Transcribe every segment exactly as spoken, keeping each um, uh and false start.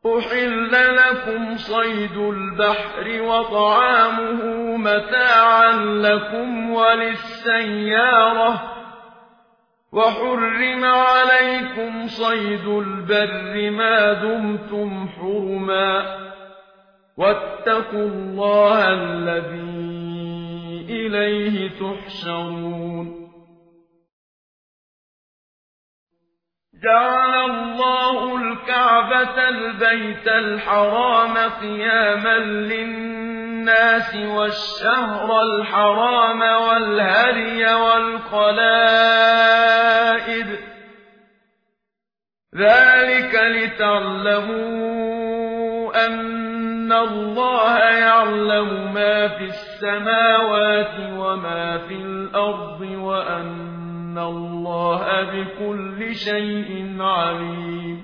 أحل لكم صيد البحر وطعامه متاعا لكم وللسيارة وحرم عليكم صيد البر ما دمتم حرما واتقوا الله الذي إليه تحشرون. جعل الله الكعبة البيت الحرام قياما للناس والشهر الحرام والهدي والقلائد ذلك لتعلموا أن الله يعلم ما في السماوات وما في الأرض وأن إن الله بكل شيء عليم.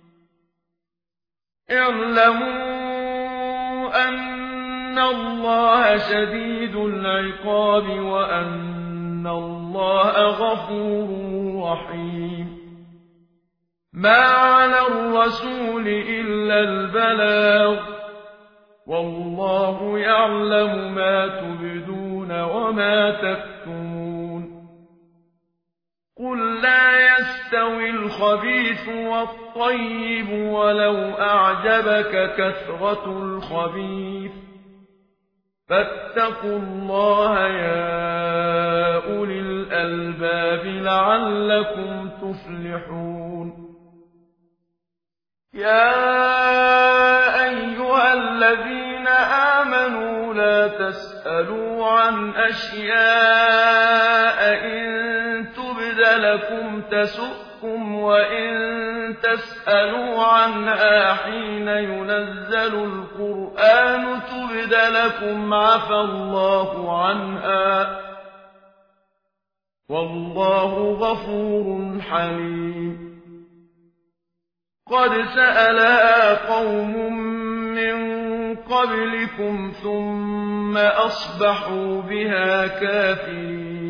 اعلموا أن الله شديد العقاب وأن الله غفور رحيم. ما على الرسول إلا البلاغ والله يعلم ما تبدون وما تكتمون. قل لا يستوي الخبيث والطيب ولو أعجبك كثرة الخبيث فاتقوا الله يا أولي الألباب لعلكم تفلحون. يا أيها الذين آمنوا لا تسألوا عن أشياء إن لكم تسؤكم وإن تسألوا عنها حين ينزل القرآن تبد لكم عفى الله عنها والله غفور حليم. قد سألها قوم من قبلكم ثم أصبحوا بها كافرين.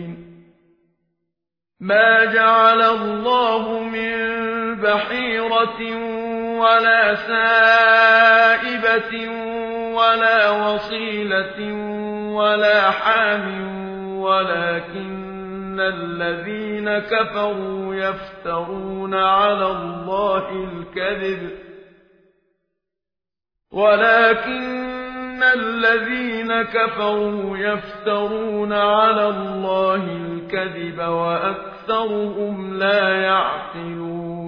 ما جعل الله من بحيرة ولا سائبة ولا وصيلة ولا حام ولكن الذين كفروا يفترون على الله الكذب ولكن الذين كفروا يفترون على الله الكذب وأكثرهم لا يعقلون.